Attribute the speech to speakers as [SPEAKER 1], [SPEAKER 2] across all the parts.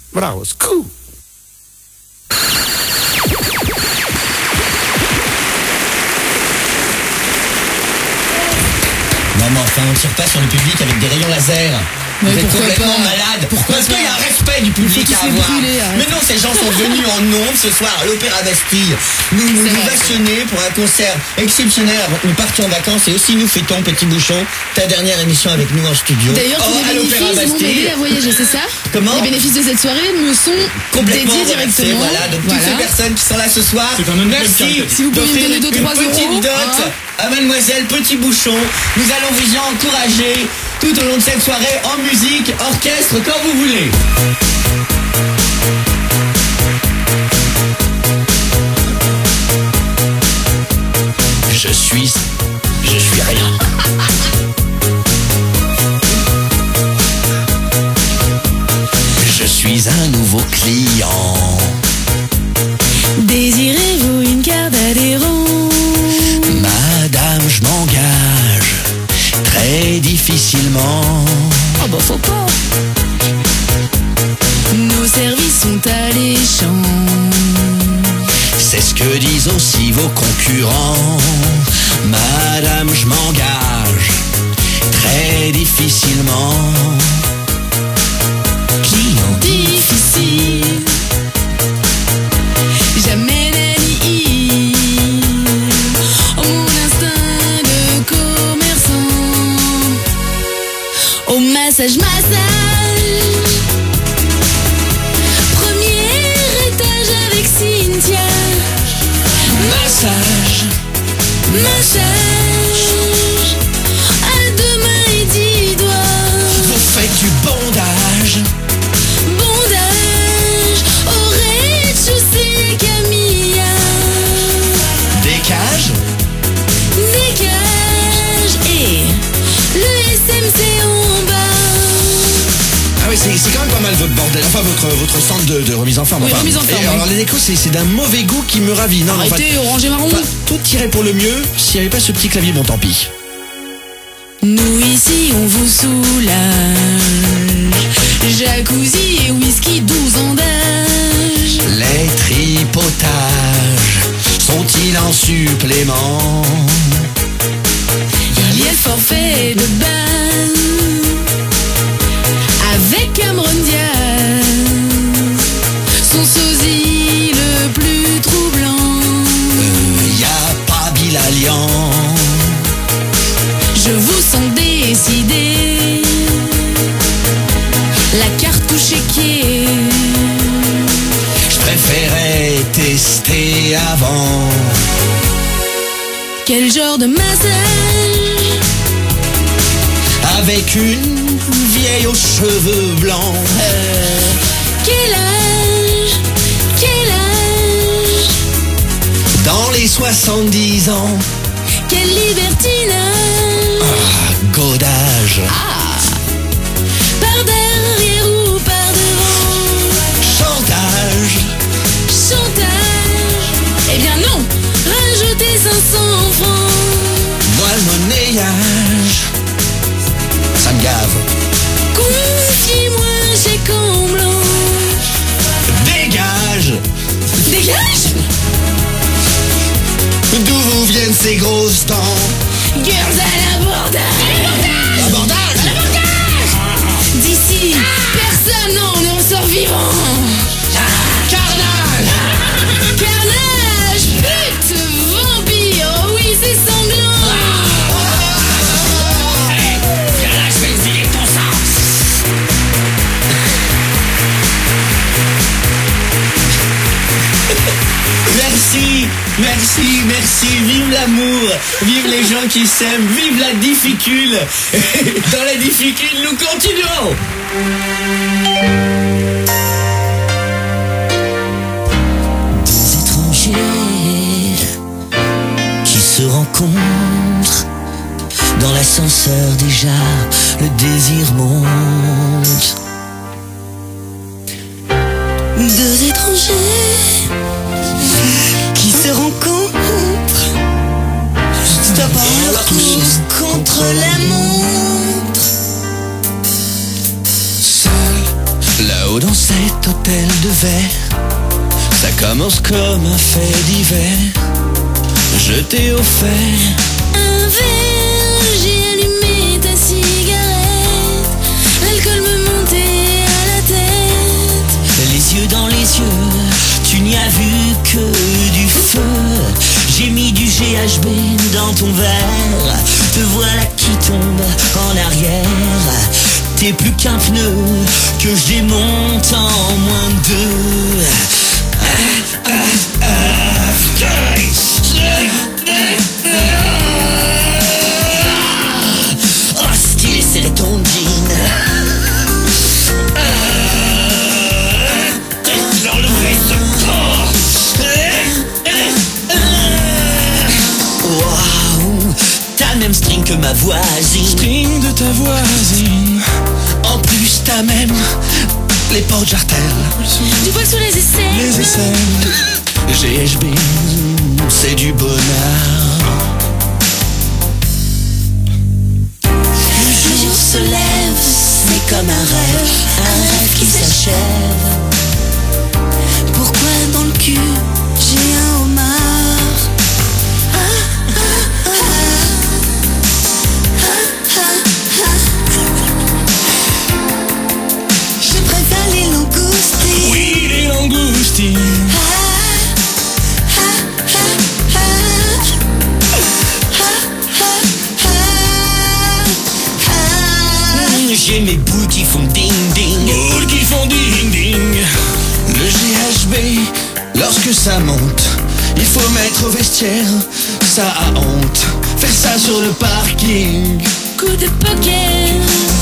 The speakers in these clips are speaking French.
[SPEAKER 1] Bravo, scoop.
[SPEAKER 2] Non mais enfin, on ne tire pas sur le public avec des rayons laser.
[SPEAKER 3] Mais
[SPEAKER 2] vous êtes
[SPEAKER 3] pourquoi
[SPEAKER 2] complètement
[SPEAKER 3] pas
[SPEAKER 2] malade.
[SPEAKER 3] Pourquoi
[SPEAKER 2] Parce
[SPEAKER 3] pas
[SPEAKER 2] qu'il y a un respect du public
[SPEAKER 3] tous
[SPEAKER 2] à
[SPEAKER 3] les
[SPEAKER 2] avoir.
[SPEAKER 3] brûler, arrête.
[SPEAKER 2] Mais non, ces gens sont venus en nombre ce soir à l'Opéra Bastille. Nous
[SPEAKER 3] C'est vrai.
[SPEAKER 2] vationner pour un concert exceptionnel avant que nous partions en vacances et aussi nous fêtons, Petit Bouchon, ta dernière émission avec nous en studio.
[SPEAKER 3] D'ailleurs, tous
[SPEAKER 2] à
[SPEAKER 3] les
[SPEAKER 2] l'Opéra
[SPEAKER 3] bénéfices vont
[SPEAKER 2] Bastille.
[SPEAKER 3] m'aider à voyager, c'est ça?
[SPEAKER 2] Comment
[SPEAKER 3] Les bénéfices de cette soirée me sont
[SPEAKER 2] Complètement
[SPEAKER 3] dédiés
[SPEAKER 2] reversé,
[SPEAKER 3] directement.
[SPEAKER 2] voilà. Donc toutes ces personnes qui sont là ce soir,
[SPEAKER 4] C'est un honneur
[SPEAKER 2] merci.
[SPEAKER 4] quelqu'un.
[SPEAKER 3] Si vous pouvez me
[SPEAKER 2] d'offrir
[SPEAKER 3] donner
[SPEAKER 2] une
[SPEAKER 3] 2-3
[SPEAKER 2] petite
[SPEAKER 3] euros,
[SPEAKER 2] dot
[SPEAKER 3] hein.
[SPEAKER 2] à Mademoiselle Petit Bouchon. Nous allons vous y encourager tout au long de cette soirée en musique, orchestre, quand vous voulez. Je suis rien. Je suis un nouveau client.
[SPEAKER 3] Désirez-vous une carte d'adhérent?
[SPEAKER 2] Madame, je m'engage très difficilement.
[SPEAKER 3] Oh bah faut pas. Nos services sont alléchants.
[SPEAKER 2] C'est ce que disent aussi vos concurrents. Madame, je m'engage très difficilement. Client
[SPEAKER 3] Difficile. Jamais n'allie. Oh mon instinct de commerçant. Au massage. Premier étage avec Cynthia.
[SPEAKER 2] massage.
[SPEAKER 3] Massage. À 2 mains et 10 doigts.
[SPEAKER 2] Vous faites du bondage.
[SPEAKER 3] Bondage au rez-de-chaussée Camilla.
[SPEAKER 2] Des cages.
[SPEAKER 3] Des cages et le SMC en bas.
[SPEAKER 2] Ah oui, c'est quand même pas mal votre bordel. Enfin, votre centre de remise en forme.
[SPEAKER 3] Oui,
[SPEAKER 2] Enfin,
[SPEAKER 3] remise en forme,
[SPEAKER 2] et
[SPEAKER 3] oui.
[SPEAKER 2] alors, les échos, c'est d'un mauvais goût qui me ravit. Non,
[SPEAKER 3] Arrêtez, orange et marron.
[SPEAKER 2] enfin, tout irait pour le mieux s'il n'y avait pas ce petit clavier, bon tant pis.
[SPEAKER 3] Nous ici on vous soulage. Jacuzzi et whisky 12 ans d'âge.
[SPEAKER 2] Les tripotages sont-ils en supplément?
[SPEAKER 3] Il y a le forfait de base avec Cameron Diaz, son sosie le plus troublant.
[SPEAKER 2] Y a pas Bilalian.
[SPEAKER 3] Je vous sens décidé. La carte touche équier.
[SPEAKER 2] Je préférais tester avant.
[SPEAKER 3] Quel genre de massage?
[SPEAKER 2] Avec une vieille aux cheveux blancs.
[SPEAKER 3] Quel âge? Quel âge?
[SPEAKER 2] Dans les 70 ans.
[SPEAKER 3] Quel libertinage?
[SPEAKER 2] Ah, godage.
[SPEAKER 3] Par derrière ou par devant?
[SPEAKER 2] Chantage.
[SPEAKER 3] Chantage? Eh bien non! Rajoutez 500 francs.
[SPEAKER 2] Moi le monnayage. Ça me gave.
[SPEAKER 3] Confiez-moi un chèque en blanc.
[SPEAKER 2] Dégage.
[SPEAKER 3] Dégage!
[SPEAKER 2] D'où vous viennent ces grosses dents?
[SPEAKER 3] Girls à l'abordage!
[SPEAKER 2] Abordage.
[SPEAKER 3] D'ici, personne n'en ressort vivant.
[SPEAKER 2] Carnage.
[SPEAKER 3] Carnage, pute, vampire, oh oui c'est sanglant.
[SPEAKER 2] Merci, merci, merci. Vive l'amour, vive les gens qui s'aiment, vive la difficule. Dans la difficule, nous continuons. Des étrangers qui se rencontrent dans l'ascenseur déjà, le désir monte.
[SPEAKER 3] Deux étrangers qui se rencontrent, stop leur course contre la montre.
[SPEAKER 2] Seul, Là-haut dans cet hôtel de verre, ça commence comme un fait divers. Je t'ai offert
[SPEAKER 3] un verre, j'ai allumé ta cigarette. L'alcool me montait à la tête.
[SPEAKER 2] les yeux dans les yeux, tu n'y as vu que du feu. J'ai mis du GHB dans ton verre, te voilà qui tombe en arrière. T'es plus qu'un pneu que je démonte en moins de deux. Oh stylé, c'est ton jean. L'enlever ce corps. Waouh, t'as le même string que ma voisine.
[SPEAKER 1] String de ta voisine.
[SPEAKER 2] En plus t'as même les portes jartelles.
[SPEAKER 3] Du poil sous les aisselles.
[SPEAKER 1] Les aisselles.
[SPEAKER 2] GHB, c'est du bonheur. Le jour se lève, c'est comme un rêve qui s'achève.
[SPEAKER 3] Pourquoi dans le cul j'ai un homard? Je préfère les langoustines.
[SPEAKER 1] Oui, les langoustines.
[SPEAKER 2] J'ai mes boules qui font ding ding.
[SPEAKER 1] Boules qui font ding ding.
[SPEAKER 2] Le GHB, lorsque ça monte, il faut mettre au vestiaire, ça a honte. Faire ça sur le parking,
[SPEAKER 3] Coup de poker.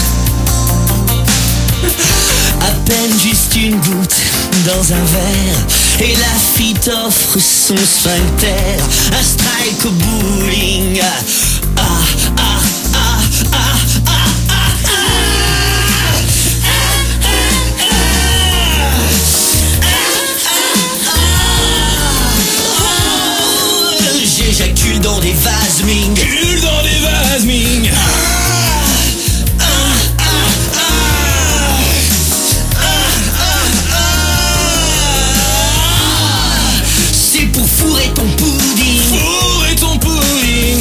[SPEAKER 2] à peine juste une goutte dans un verre, et la fille t'offre son sphincter. Un strike au bowling. Ah, ah, ah, ah, ah, ah, ah. J'éjacule dans des vases ming.
[SPEAKER 1] Cul dans des vases ming.
[SPEAKER 2] C'est pour fourrer ton pudding.
[SPEAKER 1] Fourrer ton pudding.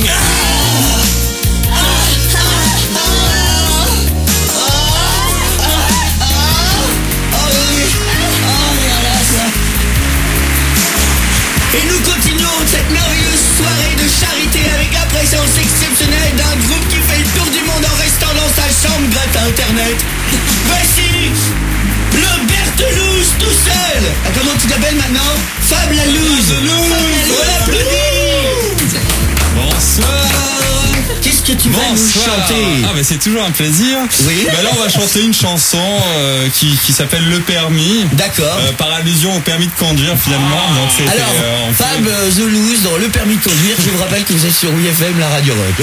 [SPEAKER 2] Et nous continuons cette merveilleuse soirée de charité avec la présence exceptionnelle d'un groupe qui fait le tour du monde en restant dans sa chambre grâce à Internet. Voici le Bertelouze tout seul. Ah, comment tu t'appelles maintenant? Fab la loose. On l'applaudit.
[SPEAKER 1] Bonsoir.
[SPEAKER 2] Qu'est-ce que tu vas nous chanter?
[SPEAKER 1] Ah bah c'est toujours un plaisir.
[SPEAKER 2] Oui.
[SPEAKER 1] Bah là on va chanter une chanson qui s'appelle Le Permis.
[SPEAKER 2] D'accord.
[SPEAKER 1] Par allusion au permis de conduire finalement. Donc c'était
[SPEAKER 2] Alors,
[SPEAKER 1] on fait-
[SPEAKER 2] Fab The Loose dans Le Permis de Conduire. Je vous rappelle que vous êtes sur WFM, la radio rock.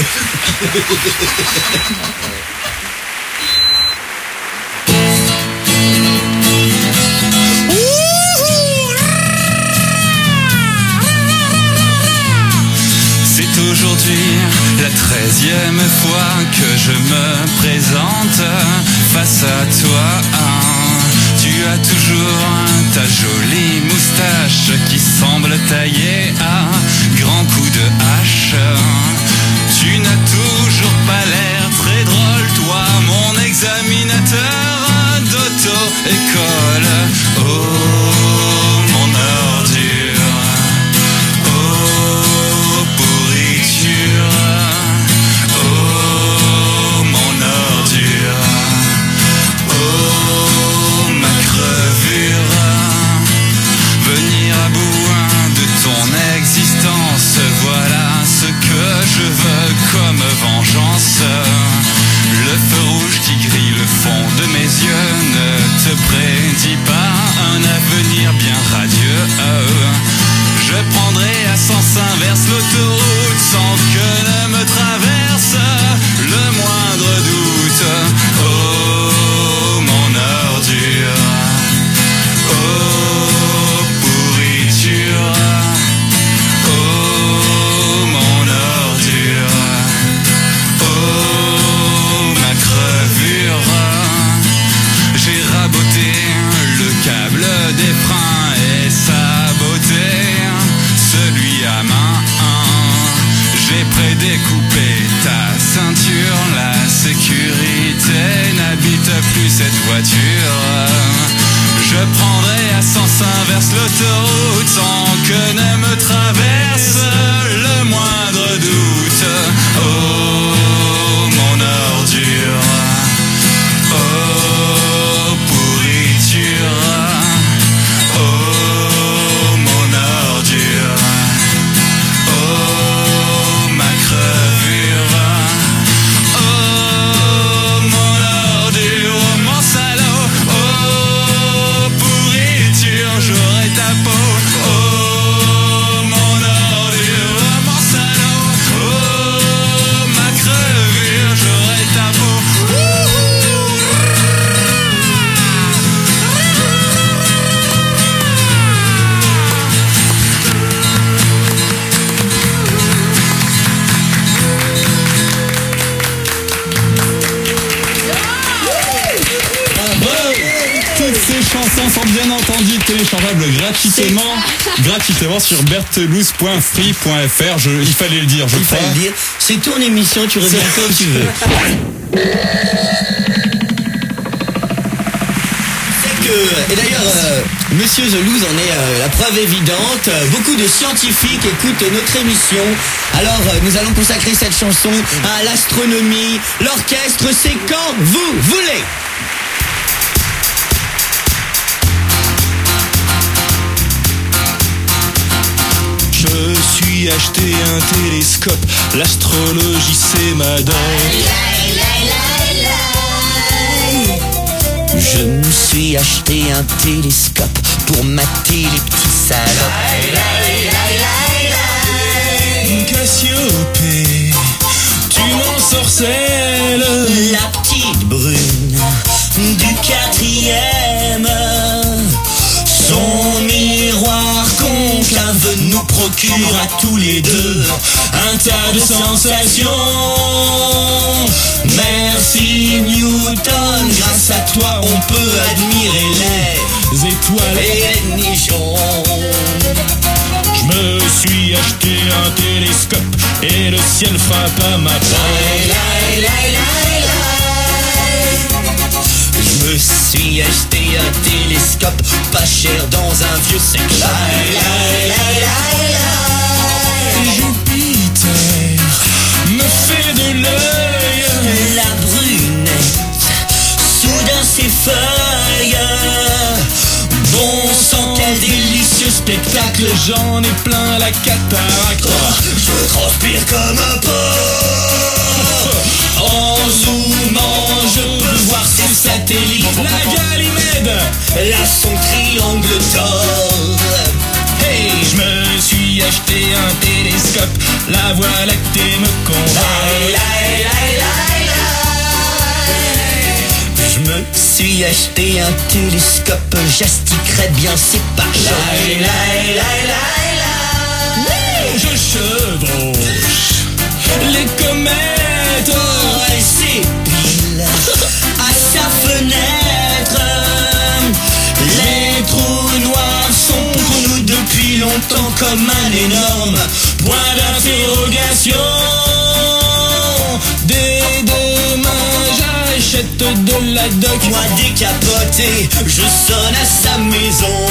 [SPEAKER 1] C'est aujourd'hui la 13e fois que je me présente face à toi. Tu as toujours ta jolie moustache qui semble taillée à grands coups de hache. Tu n'as toujours pas l'air très drôle, toi, mon examinateur d'auto-école. Oh, mon ordure. Oh, pourriture. Oh, mon ordure. Oh, ma crevure. Venir à bout de ton existence, voilà ce que je veux comme vengeance. Le feu rouge qui grille le fond de mes yeux ne te prédit pas un avenir bien radieux. Je prendrai à sens inverse l'autoroute sans que ne me traverse le moindre doute. Oh, mon ordure. Oh, pourriture. Oh, mon ordure. Oh, freins et sa beauté, celui à main. J'ai prédécoupé ta ceinture, la sécurité n'habite plus cette voiture. Je prendrai à sens inverse l'autoroute sans que ne me traverse le moindre doute. Oh, mon ordure, oh, pourriture, oh, mon ordure, oh, ma crevure, oh, mon ordure, mon salaud, oh, pourriture, j'aurai ta peau, oh, mon ordure, mon salaud, oh, ma crevure, j'aurai ta peau.
[SPEAKER 4] Toutes ces chansons sont bien entendu téléchargeables gratuitement sur bertelouse.free.fr. Il fallait le dire, je crois.
[SPEAKER 2] Il fallait le dire. C'est ton émission, tu reviens comme tu veux. Et d'ailleurs, Monsieur The Loose en est la preuve évidente. Beaucoup de scientifiques écoutent notre émission. Alors, nous allons consacrer cette chanson à l'astronomie. L'orchestre, c'est quand vous voulez.
[SPEAKER 5] Je suis acheté un télescope, l'astrologie c'est ma danse.
[SPEAKER 2] Je me suis acheté un télescope pour mater les petits salopes.
[SPEAKER 5] Cassiopée, tu m'ensorcelles.
[SPEAKER 2] La petite brune du 4e, son miroir concave nous procure à tous les deux un tas de sensations. Merci Newton, grâce à toi on peut admirer les
[SPEAKER 5] étoiles
[SPEAKER 2] et les nichons.
[SPEAKER 5] Je me suis acheté un télescope et le ciel frappe à ma porte.
[SPEAKER 2] Je me suis acheté un télescope pas cher dans un vieux secteur.
[SPEAKER 5] Jupiter me fait de l'œil.
[SPEAKER 2] La brunette, soudain ses feuilles. Bon sang, quel délicieux spectacle.
[SPEAKER 5] J'en ai plein la cataracte.
[SPEAKER 2] Je transpire comme un porc. En zoomant, je peux voir ses satellites.
[SPEAKER 5] La Ganymède,
[SPEAKER 2] là son triangle d'or.
[SPEAKER 5] hey, je me suis acheté un télescope. La voie lactée me convainc.
[SPEAKER 2] Je me suis acheté un télescope, j'astiquerais bien ses pages.
[SPEAKER 5] Je chevauche les comètes.
[SPEAKER 2] Oh, elle s'épile à sa fenêtre. Les trous noirs sont pour nous depuis longtemps comme un énorme point d'interrogation.
[SPEAKER 5] Dès demain j'achète de la doc.
[SPEAKER 2] Moi décapoté, je sonne à sa maison.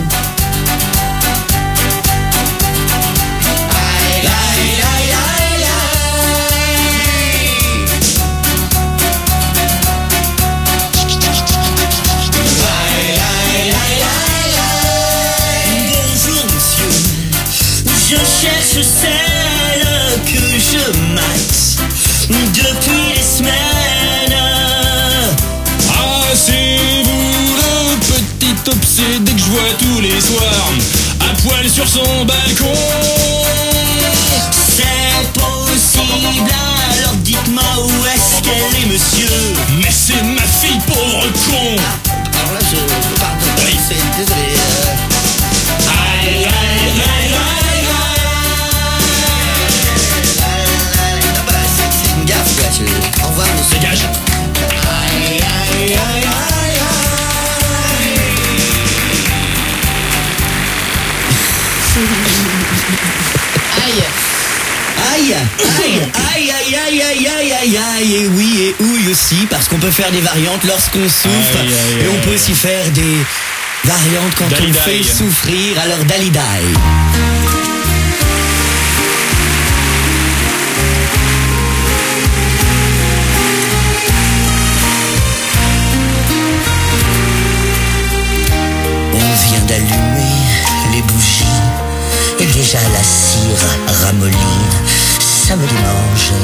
[SPEAKER 2] Bonjour monsieur, je cherche celle que je mate depuis des semaines.
[SPEAKER 5] Ah, c'est vous le petit obsédé que je vois tous les soirs à poil sur son balcon.
[SPEAKER 2] C'est possible, alors dites-moi où est-ce qu'elle est monsieur.
[SPEAKER 5] Mais c'est ma fille, pauvre con.
[SPEAKER 2] Alors là je pardon,
[SPEAKER 5] Oui.
[SPEAKER 2] c'est désolé.
[SPEAKER 5] Aïe, aïe, aïe, aïe,
[SPEAKER 2] Ah bah, c'est une gaffe quoi, au revoir monsieur.
[SPEAKER 5] Dégage.
[SPEAKER 2] Aïe, aïe, aïe, aïe, Aïe, aïe, aïe, aïe, aïe, aïe, aïe, aïe, aïe, et oui, et ouille aussi, parce qu'on peut faire des variantes lorsqu'on souffre,
[SPEAKER 5] Aïe, aïe,
[SPEAKER 2] et on
[SPEAKER 5] aïe.
[SPEAKER 2] peut aussi faire des variantes quand on
[SPEAKER 5] Dali-dali.
[SPEAKER 2] fait souffrir, alors dali-dali. On vient d'allumer les bougies, et déjà la cire ramollie, ça me démange.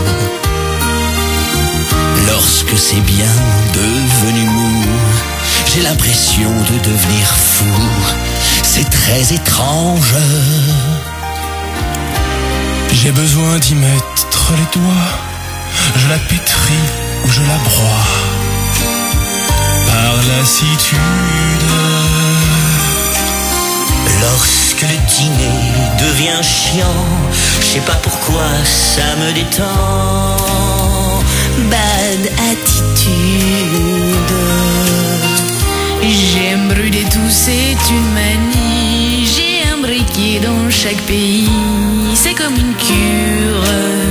[SPEAKER 2] Lorsque c'est bien devenu mou, j'ai l'impression de devenir fou. C'est très étrange.
[SPEAKER 5] J'ai besoin d'y mettre les doigts. Je la pétris ou je la broie. Par lassitude.
[SPEAKER 2] Lorsque le dîner devient chiant, je sais pas pourquoi ça me détend. Bad attitude.
[SPEAKER 3] J'aime brûler tout, c'est une manie. J'ai un briquet dans chaque pays, c'est comme une cure.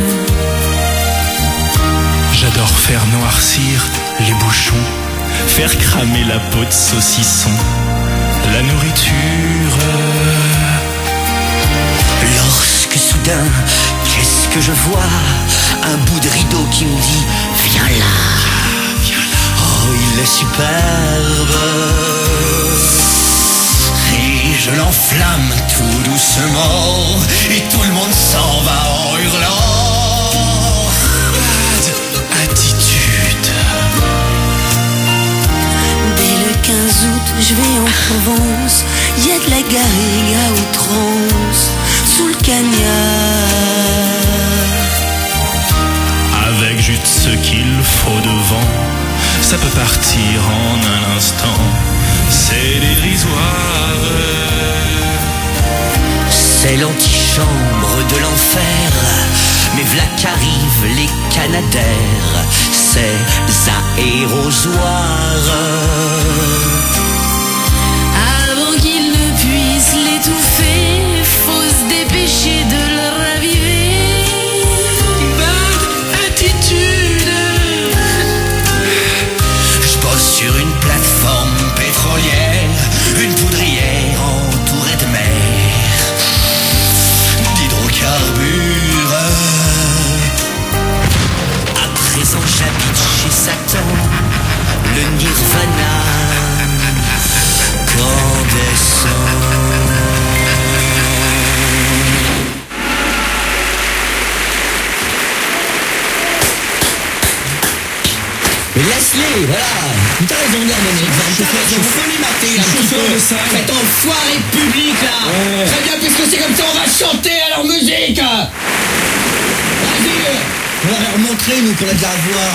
[SPEAKER 5] J'adore faire noircir les bouchons, faire cramer la peau de saucisson, la nourriture.
[SPEAKER 2] Lorsque soudain, qu'est-ce que je vois? Un bout de rideau qui me dit viens là. Oh, il est superbe. Et je l'enflamme tout doucement, et tout le monde s'en va en hurlant.
[SPEAKER 5] Bad attitude.
[SPEAKER 3] Dès le 15 août, je vais en Provence. Y a de la garrigue à outrance sous le cagnard.
[SPEAKER 5] Avec juste ce qu'il faut devant, ça peut partir en un instant. C'est dérisoire.
[SPEAKER 2] C'est l'antichambre de l'enfer, mais v'là qu'arrivent les canadaires, ces aérosoirs.
[SPEAKER 3] Avant qu'il ne puisse l'étouffer, faut se dépêcher de le raviver.
[SPEAKER 5] Bad attitude.
[SPEAKER 2] Je bosse sur une plateforme pétrolière, une poudrière entourée de mer, d'hydrocarbures. À présent j'habite chez Satan, le nirvana candescent. Mais laisse-les, voilà. T'as raison de leur donner exemple. T'as raison, faut les mater un petit peu. Cet enfoiré de public là. Très bien, puisque c'est comme ça, on va chanter à leur musique. Vas-y. On va leur montrer, nous, qu'on a de la voix.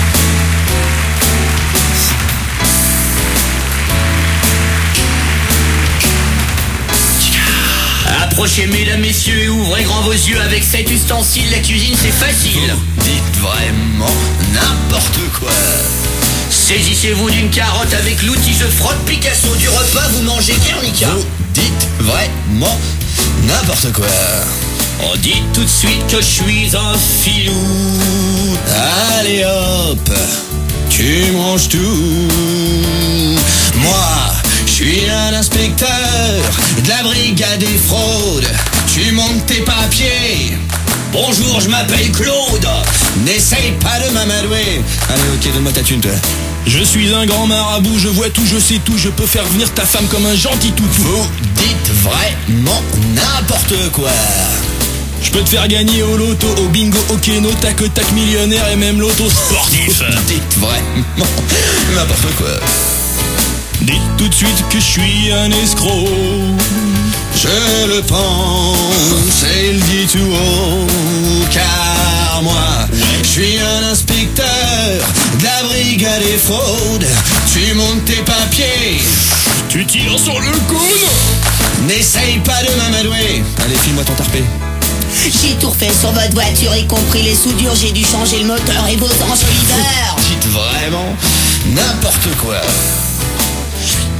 [SPEAKER 2] Approchez, mesdames, messieurs, et ouvrez grand vos yeux avec cet ustensile. La cuisine, c'est facile. Vous dites vraiment n'importe quoi. Saisissez-vous d'une carotte avec l'outil je frotte Picasso. Du repas, vous mangez Guernica. Vous dites vraiment n'importe quoi. On dit tout de suite que je suis un filou. Allez hop, tu manges tout. Moi, je suis un inspecteur de la brigade des fraudes. Tu montes tes papiers. Bonjour, je m'appelle Claude. N'essaye pas de m'amadouer. Allez, ok, donne-moi ta thune, toi.
[SPEAKER 5] Je suis un grand marabout, je vois tout, je sais tout, je peux faire venir ta femme comme un gentil toutou.
[SPEAKER 2] Vous dites vraiment n'importe quoi.
[SPEAKER 5] Je peux te faire gagner au loto, au bingo, au keno, tac tac millionnaire et même l'auto sportif.
[SPEAKER 2] Vous dites vraiment n'importe quoi.
[SPEAKER 5] Dites tout de suite que je suis un escroc.
[SPEAKER 2] Je le pense et le dis tout haut, car moi, je suis un inspecteur de la brigade des fraudes. Tu montes tes papiers,
[SPEAKER 5] Tu tires sur le cône.
[SPEAKER 2] n'essaye pas de m'amadouer. Allez, file-moi ton tarpé.
[SPEAKER 6] J'ai tout refait sur votre voiture, y compris les soudures. J'ai dû changer le moteur et vos ensolideurs.
[SPEAKER 2] Dites vraiment n'importe quoi.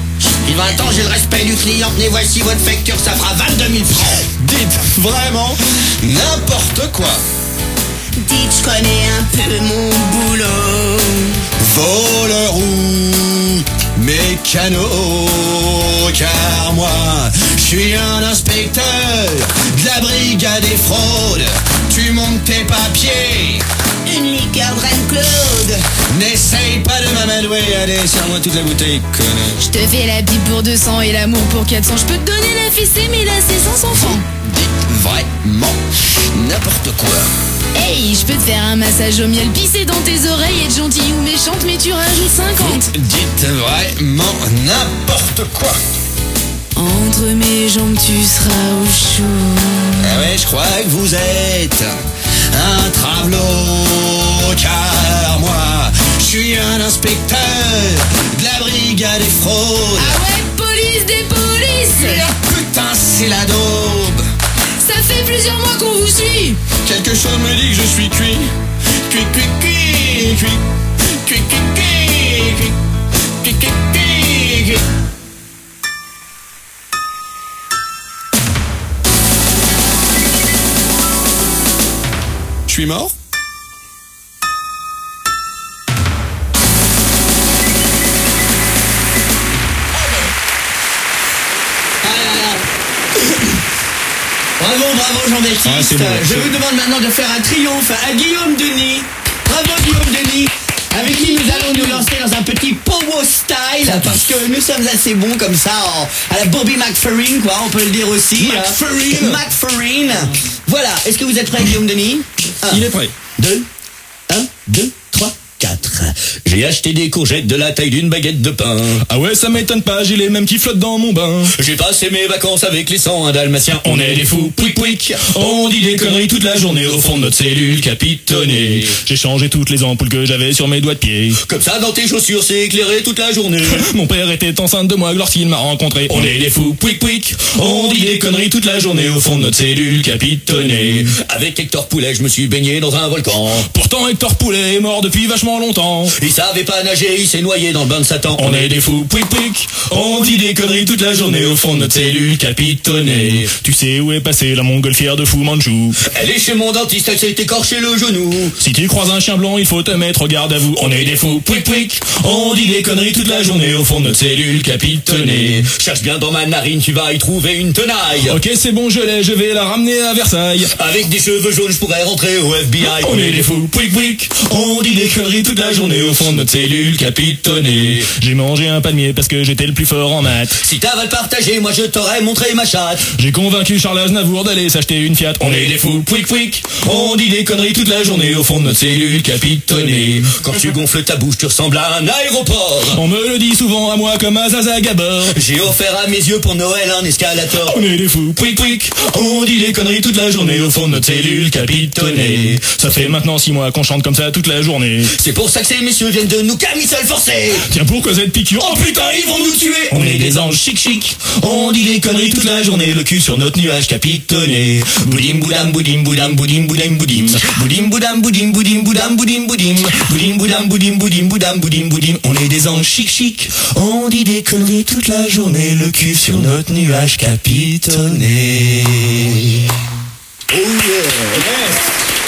[SPEAKER 2] Il 20 ans, j'ai le respect du client. Et voici votre facture, ça fera 22 000 francs.
[SPEAKER 5] Dites vraiment n'importe quoi.
[SPEAKER 6] Dites, je connais un peu mon boulot.
[SPEAKER 5] Voleur ou mécano, car moi, je suis un inspecteur de la brigade des fraudes. Tu montes tes papiers.
[SPEAKER 6] Une liqueur Claude.
[SPEAKER 5] N'essaye pas de m'amadouer, allez, serre-moi toute la bouteille, connasse.
[SPEAKER 7] Je te fais la pipe pour 200 et l'amour pour 400. Je peux te donner la fessée, mais là c'est 500 francs.
[SPEAKER 5] Dites vraiment n'importe quoi.
[SPEAKER 7] Hey, je peux te faire un massage au miel, pisser dans tes oreilles, être gentille ou méchante, mais tu rajoutes 50.
[SPEAKER 5] Dites vraiment n'importe quoi.
[SPEAKER 7] Entre mes jambes, tu seras au chaud.
[SPEAKER 5] Ah ouais, je crois que vous êtes un travelot, car moi, je suis un inspecteur de la brigade des fraudes.
[SPEAKER 7] Ah ouais, police des polices.
[SPEAKER 5] Ah, putain, c'est la daube.
[SPEAKER 7] Ça fait plusieurs mois qu'on vous suit.
[SPEAKER 5] Quelque chose me dit que je suis cuit. Cuit, cuit, cuit, cuit. Cuit, cuit, cuit, cuit. Cuit, cuit, cuit, cuit. Je suis mort?
[SPEAKER 2] Bravo Jean-Baptiste.
[SPEAKER 4] Ah, c'est bon,
[SPEAKER 2] je vous demande maintenant de faire un triomphe à Guillaume Denis. Bravo Guillaume Denis. Avec qui nous allons nous lancer dans un petit power style, parce que nous sommes assez bons comme ça à la Bobby McFerrin, quoi, on peut le dire aussi. McFerrin. Voilà, est-ce que vous êtes prêt Guillaume Denis?
[SPEAKER 4] Il est prêt.
[SPEAKER 2] 2, 1, 2, 3, 4.
[SPEAKER 5] J'ai acheté des courgettes de la taille d'une baguette de pain.
[SPEAKER 4] Ah ouais, ça m'étonne pas, j'ai les mêmes qui flottent dans mon bain.
[SPEAKER 5] J'ai passé mes vacances avec les 101 dalmatiens. On est des fous, pouic pouic. On dit des conneries toute la journée au fond de notre cellule capitonnée.
[SPEAKER 4] J'ai changé toutes les ampoules que j'avais sur mes doigts de pied.
[SPEAKER 5] Comme ça, dans tes chaussures, c'est éclairé toute la journée.
[SPEAKER 4] Mon père était enceinte de moi lorsqu'il m'a rencontré.
[SPEAKER 5] On est des fous, pouic pouic. On dit des conneries toute la journée au fond de notre cellule capitonnée. Avec Hector Poulet, je me suis baigné dans un volcan.
[SPEAKER 4] Pourtant Hector Poulet est mort depuis vachement longtemps.
[SPEAKER 5] Il savait pas nager, il s'est noyé dans le bain de Satan.
[SPEAKER 4] On est des fous, pouic pouic.
[SPEAKER 5] On dit des conneries toute la journée au fond de notre cellule capitonnée.
[SPEAKER 4] Tu sais où est passée la montgolfière de Fu Manchu?
[SPEAKER 5] Elle est chez mon dentiste, elle s'est écorché le genou.
[SPEAKER 4] Si tu croises un chien blanc, il faut te mettre au garde à vous.
[SPEAKER 5] On est des fous, pouic pouic. On dit des conneries toute la journée au fond de notre cellule capitonnée. Cherche bien dans ma narine, tu vas y trouver une tenaille.
[SPEAKER 4] Ok, c'est bon, je l'ai, je vais la ramener à Versailles.
[SPEAKER 5] Avec des cheveux jaunes, je pourrais rentrer au FBI.
[SPEAKER 4] On est des fous, pouic pouic.
[SPEAKER 5] On dit des conneries toute la journée au fond de notre cellule capitonnée.
[SPEAKER 4] J'ai mangé un palmier parce que j'étais le plus fort en maths.
[SPEAKER 5] Si t'avais le partagé, moi je t'aurais montré ma chatte.
[SPEAKER 4] J'ai convaincu Charles Aznavour d'aller s'acheter une Fiat.
[SPEAKER 5] On est des fous, pouic pouic. On dit des conneries toute la journée au fond de notre cellule capitonnée. Quand tu gonfles ta bouche, tu ressembles à un aéroport.
[SPEAKER 4] On me le dit souvent à moi comme à Zaza Gabor.
[SPEAKER 5] J'ai offert à mes yeux pour Noël un escalator.
[SPEAKER 4] On est des fous,
[SPEAKER 5] pouic pouic. On dit des conneries toute la journée au fond de notre cellule capitonnée.
[SPEAKER 4] Ça fait maintenant 6 mois qu'on chante comme ça toute la journée.
[SPEAKER 5] C'est pour ça que ces messieurs viennent de nous camisole forcée.
[SPEAKER 4] Tiens, pour cause de piqûre.
[SPEAKER 5] Oh putain, ils vont nous tuer. On est des anges chic chic. On dit des conneries toute la journée, le cul sur notre nuage capitonné. Boudim boudam boudim boudam boudim boudam boudim. Boudim boudam boudim boudim boudam boudim boudim. Boudim boudam boudim boudim boudam boudim boudim. On est des anges chic chic. On dit des conneries toute la journée, le cul sur notre nuage capitonné. Oh yeah. Yes.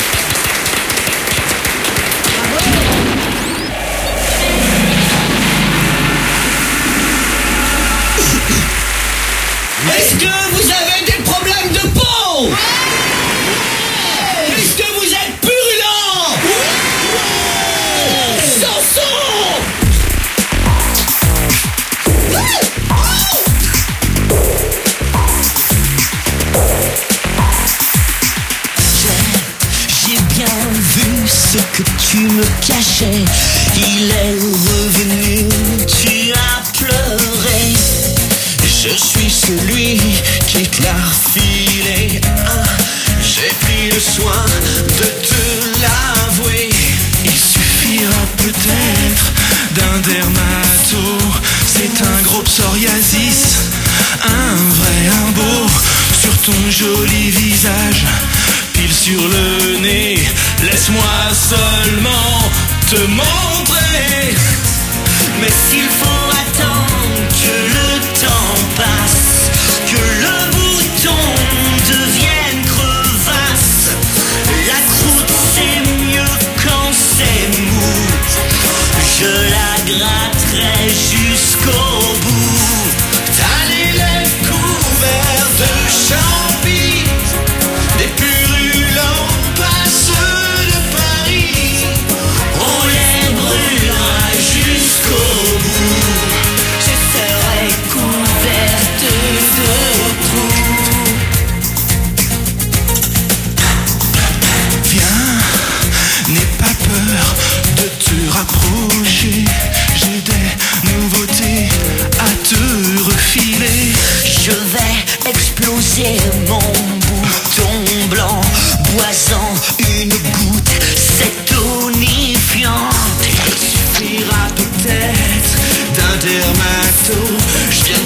[SPEAKER 2] Est-ce que vous avez des problèmes de peau? Est-ce que vous êtes purulent? Sanson!
[SPEAKER 3] J'ai bien vu ce que tu me cachais. Il est revenu, tu as pleuré. Je suis celui qui te l'a refilé. J'ai pris le soin de te l'avouer.
[SPEAKER 1] Il suffira peut-être d'un dermato. C'est un gros psoriasis, un vrai imbeau sur ton joli visage, pile sur le nez. Laisse-moi seulement te montrer.
[SPEAKER 3] Mais s'il faut attendre que le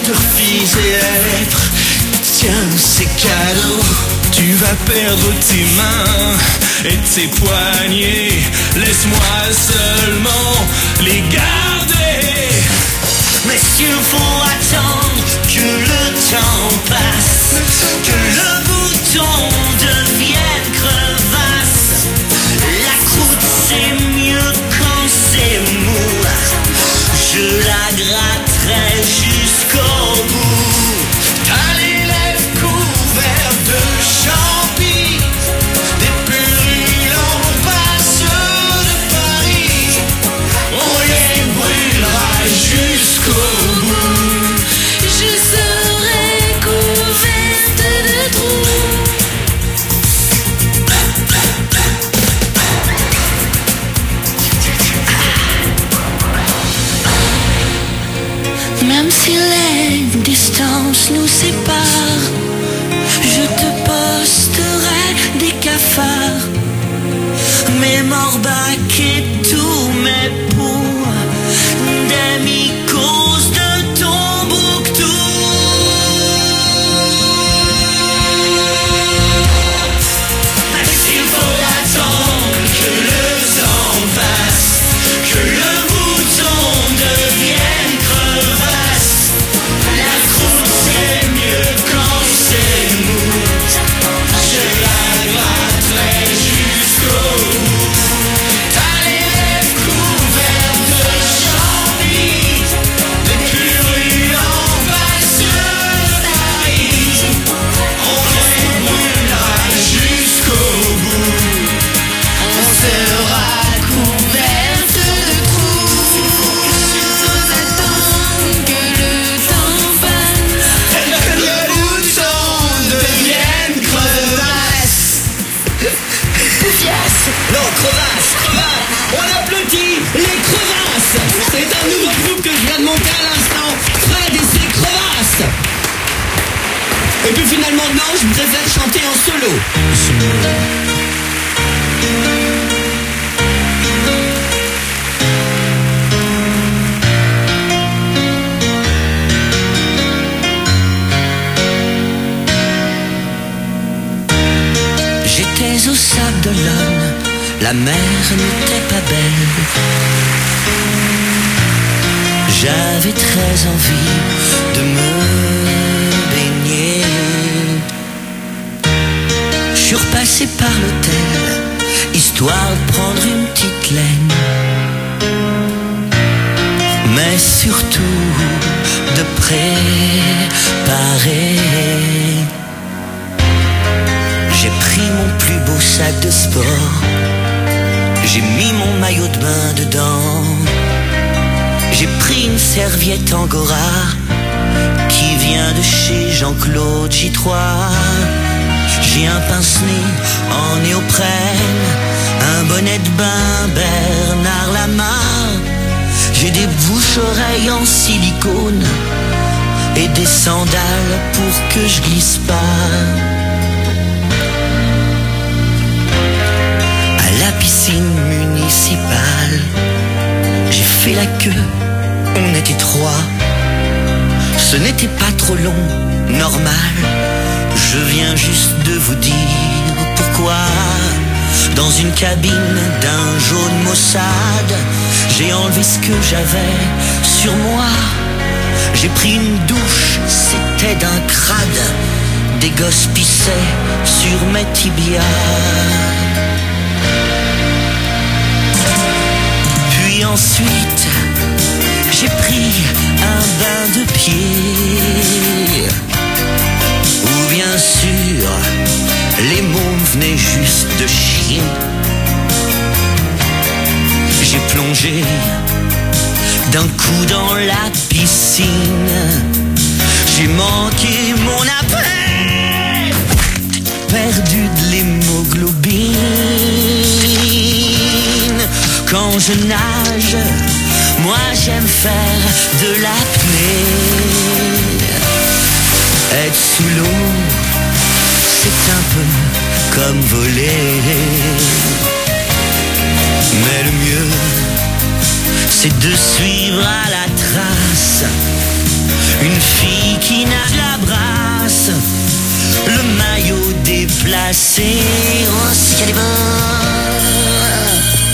[SPEAKER 3] de filles et lettres. Tiens, c'est cadeau. Tu vas perdre tes mains et tes poignets. Laisse-moi seulement les garder.
[SPEAKER 5] Mais s'il faut attendre que le temps passe, que le bouton devienne crevasse, la croûte c'est mieux quand c'est mou. Je la gratterai jusqu'au bout.
[SPEAKER 3] T'as les lèvres couvertes de champis, des purulents passeurs de Paris. On les brûlera jusqu'au bout.
[SPEAKER 7] Je serai couverte de trous. Même si les distances nous séparent, je te posterai des cafards, mes morbacs et tous mes poux, des mycoses de Tombouctou.
[SPEAKER 3] Mais s'il faut attendre que le temps passe, que le bouton devienne crevasse, la croûte c'est mieux quand c'est mou. Je la gratterai jusqu'au bout. T'as les lèvres couvertes de champis, des purulents passeurs de Paris. On les brûlera jusqu'au bout. On sera
[SPEAKER 7] Couverte de trous, j'attends que le temps passe.
[SPEAKER 3] que le bouton devienne crevasse.
[SPEAKER 2] Non, crevasse. On applaudit les crevasses. C'est un nouveau groupe que je viens de monter à l'instant. Fred et ses crevasses. Et puis finalement, non, je préfère chanter en solo.
[SPEAKER 5] J'étais au Sable d'Olonne, la mer n'était pas belle. J'avais très envie de me baigner. Je suis repassé par l'hôtel, histoire de prendre une petite laine. Mais surtout de préparer. J'ai pris mon plus beau sac de sport, j'ai mis mon maillot de bain dedans. J'ai pris une serviette Angora qui vient de chez Jean-Claude J3. J'ai un pince-nez en néoprène, un bonnet de bain Bernard Lamarre. J'ai des bouches-oreilles en silicone et des sandales pour que je glisse pas. À la piscine municipale, j'ai fait la queue, on était 3. Ce n'était pas trop long, normal. Je viens juste de vous dire pourquoi. Dans une cabine d'un jaune Mossad, j'ai enlevé ce que j'avais sur moi. J'ai pris une douche, c'était d'un crade. Des gosses pissaient sur mes tibias. Puis ensuite, j'ai pris un bain de pied, où bien sûr, les mômes venaient juste de chier. J'ai plongé d'un coup dans la piscine. J'ai manqué mon après, perdu de l'hémoglobine. Quand je nage, moi j'aime faire de l'apnée. Être sous l'eau, c'est un peu comme voler. Mais le mieux, c'est de suivre à la trace une fille
[SPEAKER 3] passer aussi qu'elle est bonne.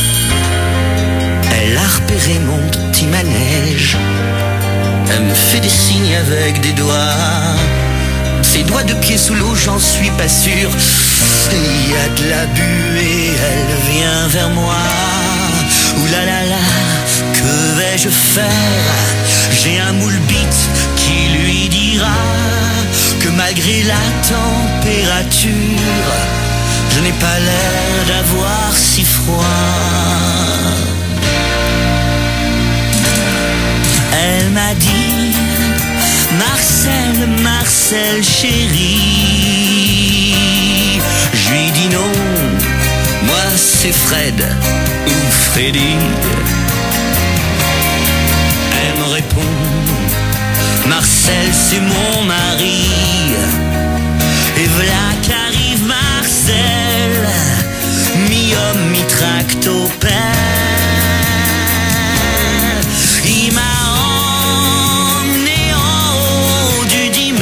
[SPEAKER 3] Elle a repéré mon petit manège. Elle me fait des signes avec des doigts. Ses doigts de pied sous l'eau, j'en suis pas sûr. Il y a de la buée, elle vient vers moi. Ouh là là là, que vais-je faire? J'ai un moule bite qui lui dira que malgré la température, je n'ai pas l'air d'avoir si froid. Elle m'a dit: Marcel, Marcel chéri. Je lui dis non, moi c'est Fred ou Freddy. Elle me répond: Marcel c'est mon mari. Et voilà qu'arrive Marcel, mi-homme, mi-tractopelle. Il m'a emmené en haut du 10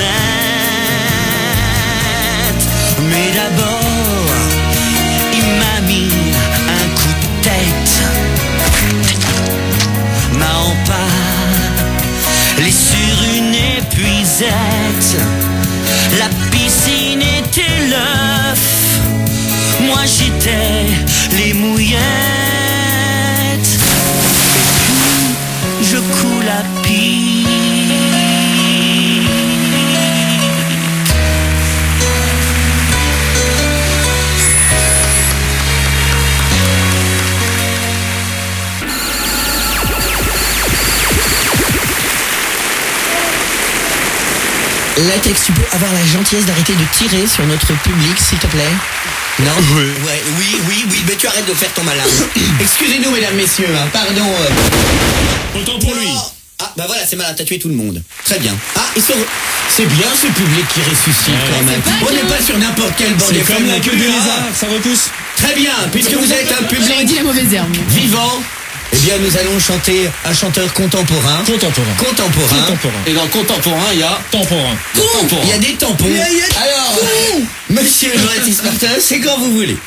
[SPEAKER 3] mètres. Mais d'abord, il m'a mis un coup de tête. M'a empalé sur une épuisette. La piscine était l'œuf, moi j'étais les mouillettes. Et puis je coule à pic.
[SPEAKER 2] Latex, tu peux avoir la gentillesse d'arrêter de tirer sur notre public, s'il te plaît? Non?
[SPEAKER 4] Oui.
[SPEAKER 2] Ouais, oui, mais tu arrêtes de faire ton malin. Excusez-nous, mesdames, messieurs, hein, pardon.
[SPEAKER 5] Autant pour lui.
[SPEAKER 2] Ah, bah voilà, c'est malin, t'as tué tout le monde. Très bien. Ah, c'est bien ce public qui ressuscite quand même. On n'est pas sur n'importe quel banc des
[SPEAKER 4] C'est comme
[SPEAKER 2] femmes
[SPEAKER 4] la
[SPEAKER 2] non
[SPEAKER 4] queue
[SPEAKER 2] plus,
[SPEAKER 4] du
[SPEAKER 2] hein.
[SPEAKER 4] lézard, ça repousse.
[SPEAKER 2] Très bien, puisque vous êtes un
[SPEAKER 7] J'aurais dit
[SPEAKER 2] public
[SPEAKER 7] la mauvaise herbe.
[SPEAKER 2] vivant, eh bien nous allons chanter un chanteur contemporain. Contemporain.
[SPEAKER 4] Et dans contemporain, il y a temporain.
[SPEAKER 2] Il y a des tampons. Alors, monsieur Jean-Baptiste Martin, c'est quand vous voulez.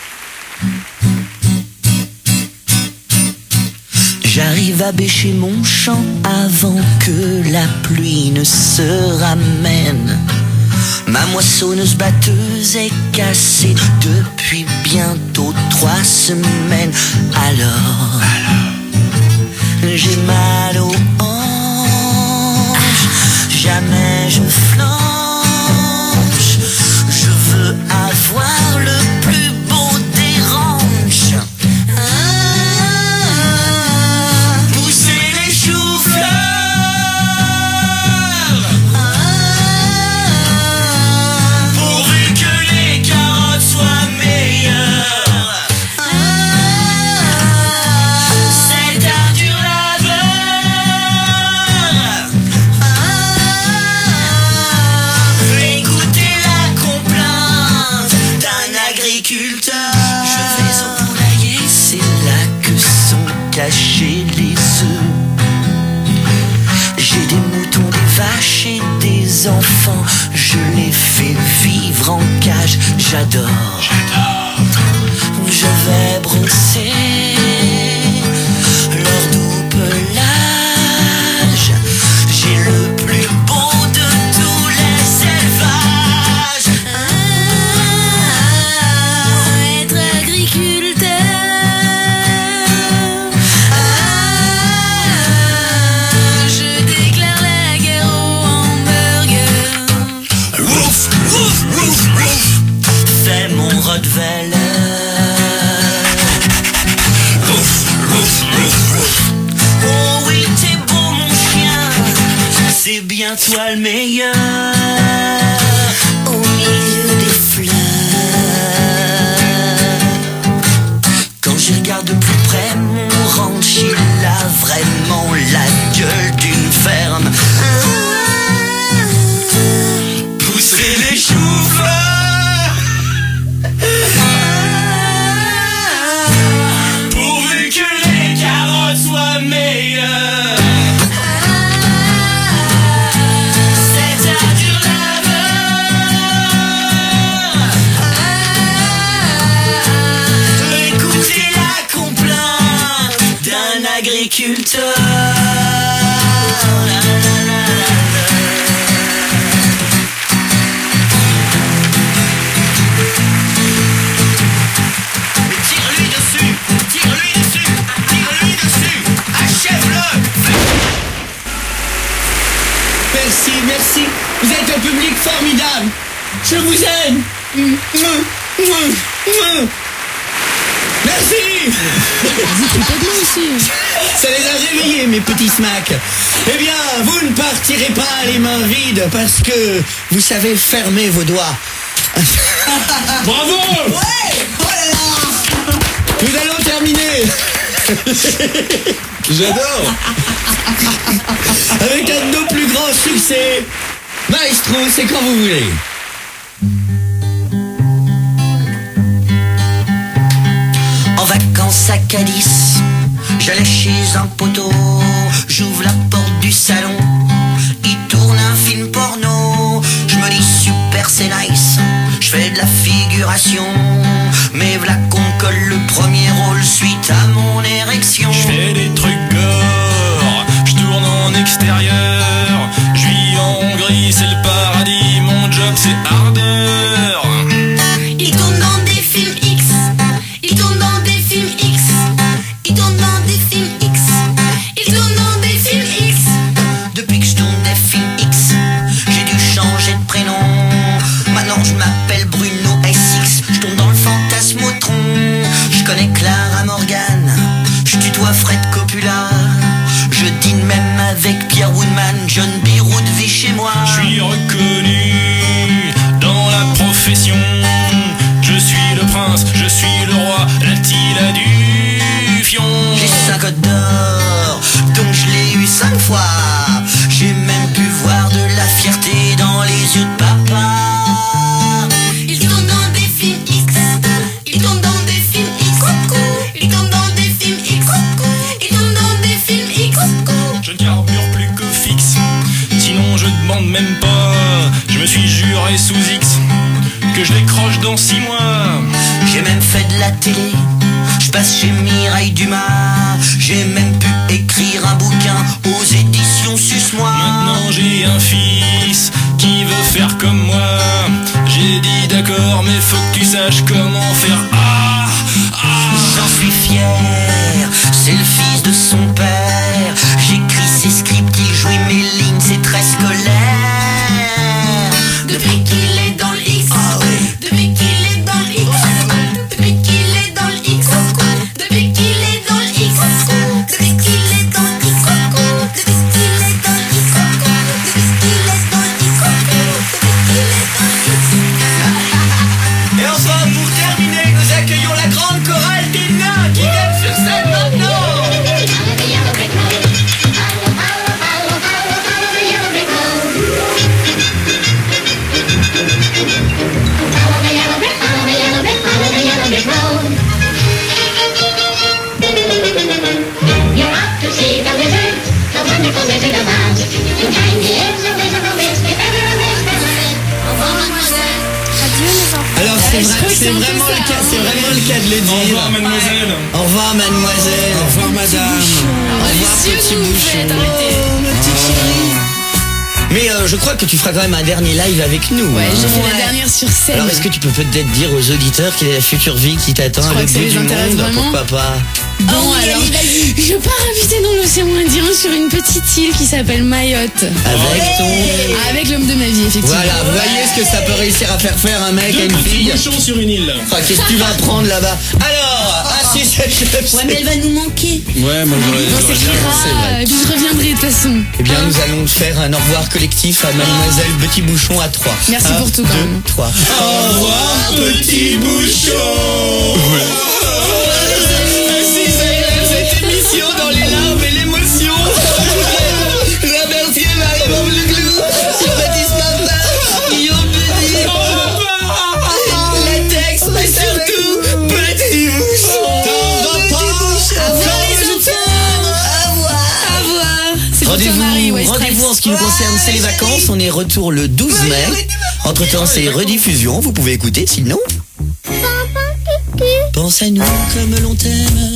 [SPEAKER 3] J'arrive à bêcher mon champ avant que la pluie ne se ramène. Ma moissonneuse batteuse est cassée depuis bientôt 3 semaines. Alors j'ai mal aux hanches, jamais je flanche. Je veux avoir le plus beau des ranchs. Pousser les choux-fleurs, pourvu que les carottes soient meilleures. Cet ardure laveur, écoutez la complainte d'un agriculteur. Je vais au poulailler, c'est là que sont cachés les œufs. J'ai des moutons, des vaches et des enfants. Je les fais vivre en cage. J'adore. Je vais brosser leur doux pelage. J'ai le plus beau de tous les élevages.
[SPEAKER 7] Être agriculteur. Je déclare la guerre aux hamburgers.
[SPEAKER 3] Rouf, rouf, rouf, rouf. Fais mon Rottweiler. Rouf, rouf, rouf, rouf. Oh oui, t'es beau mon chien, c'est bien toi le meilleur. Au milieu des fleurs, quand je regarde de plus près mon ranch, il a vraiment la gueule d'une ferme. Pousser les choux-fleurs, pourvu que les carottes soient meilleures. C'est ardure laveur,
[SPEAKER 2] merci, merci. Vous êtes un public formidable. Je vous aime. Merci. Ça les a réveillés, mes petits smacks. Eh bien, vous ne partirez pas les mains vides parce que vous savez fermer vos doigts.
[SPEAKER 4] Bravo!
[SPEAKER 2] Ouais! Oh là là! Nous allons terminer.
[SPEAKER 4] J'adore!
[SPEAKER 2] Avec un de nos plus grands succès. Maestro, c'est quand vous voulez.
[SPEAKER 3] En vacances à Cadiz, j'allais chez un poteau. J'ouvre la porte du salon, il tourne un film porno. Je me dis super, c'est nice. Je fais de la figuration, mais v'là qu'on colle le premier rôle suite à mon érection.
[SPEAKER 1] Je fais des trucs gore, je tourne en extérieur. Je vis en Hongrie, c'est le paradis. Mon job c'est ardeur.
[SPEAKER 6] Il tourne dans des films X. Il tourne dans des films X. Il tourne dans des films X. Il tourne dans des films X.
[SPEAKER 3] Depuis que je tourne des films X, j'ai dû changer de prénom. Maintenant je m'appelle Bruno SX. Je tombe dans le fantasmotron. Je connais Clara Morgan. Je tutoie Fred Coppola. Je dîne même avec Pierre Woodman. John Biroud vit chez moi.
[SPEAKER 1] Je suis reconnu dans la profession. Je suis le prince, je suis le roi, l'Attila du fion.
[SPEAKER 3] J'ai 5 codes d'or, donc je l'ai eu 5 fois. J'ai même pu voir de la fierté dans les yeux de papa.
[SPEAKER 6] Il tourne dans des films X. Il tourne dans des films X. Il tourne dans des films X. Il tourne dans des films X.
[SPEAKER 1] Je ne carbure plus que fixe, sinon je demande même pas. Je me suis juré sous X que je décroche dans 6 mois.
[SPEAKER 3] J'ai même fait de la télé, je passe chez Mireille Dumas. J'ai même pu écrire un bouquin aux éditions Suce-moi.
[SPEAKER 1] Maintenant j'ai un fils qui veut faire comme moi. J'ai dit d'accord, mais faut que tu saches comment faire.
[SPEAKER 3] J'en suis fier, c'est le fils de son père. J'écris ses scripts, il jouit mes lignes, c'est très scolaire.
[SPEAKER 6] Depuis qu'il est dans le X. Depuis qu'il est dans le X. Depuis qu'il est dans le X. Depuis qu'il est dans le X. Depuis qu'il est dans le X. Depuis qu'il est dans le X. Depuis qu'il est dans le X.
[SPEAKER 2] Et enfin, pour terminer, nous accueillons la grande chorale des nains qui viennent sur scène maintenant. Alors c'est vraiment le cas de le dire.
[SPEAKER 1] Au revoir mademoiselle.
[SPEAKER 2] Au revoir mademoiselle. Au revoir madame. Au revoir petit bouchon.
[SPEAKER 7] Arrêtez.
[SPEAKER 2] Oh, ma petite chérie. Mais je crois que tu feras quand même un dernier live avec nous.
[SPEAKER 7] Ouais,
[SPEAKER 2] hein.
[SPEAKER 7] j'ai fait la dernière sur scène.
[SPEAKER 2] Alors est-ce que tu peux peut-être dire aux auditeurs quelle est la future vie qui t'attend
[SPEAKER 7] crois
[SPEAKER 2] avec
[SPEAKER 7] que ça
[SPEAKER 2] bout
[SPEAKER 7] les
[SPEAKER 2] du
[SPEAKER 7] intéresse
[SPEAKER 2] monde?
[SPEAKER 7] vraiment
[SPEAKER 2] Pourquoi pas?
[SPEAKER 7] Bon, alors, je pars habiter dans l'océan Indien sur une petite île qui s'appelle Mayotte. Avec l'homme de ma vie, effectivement.
[SPEAKER 2] Voilà, vous voyez ce que ça peut réussir à faire un mec à une fille.
[SPEAKER 4] Bouchon sur une île.
[SPEAKER 2] Ah, qu'est-ce que tu vas prendre là-bas? Alors, c'est cette
[SPEAKER 6] Ouais, mais elle va nous manquer.
[SPEAKER 4] Ouais, moi
[SPEAKER 7] On
[SPEAKER 4] j'aurais bien.
[SPEAKER 7] s'écrira, et puis je reviendrai de toute façon.
[SPEAKER 2] Eh bien, nous allons faire un au revoir collectif à mademoiselle Petit Bouchon à 3.
[SPEAKER 7] Merci pour tout, quand même.
[SPEAKER 2] 3. Au revoir Petit Bouchon. Cette émission dans les larmes et l'émotion. Je remercie Marie-Maud Leglou, Jean-Baptiste Papa, Guillaume Petit, les textes, mais surtout Petit Bouchon.
[SPEAKER 7] Au revoir les enfants. Au revoir. C'est pour ton mari, ouais,
[SPEAKER 2] Rendez-vous en ce qui nous concerne, c'est les vacances. On est retour le 12 mai. Entre temps, c'est rediffusion. Vous pouvez écouter, sinon. Pense à nous comme l'on t'aime.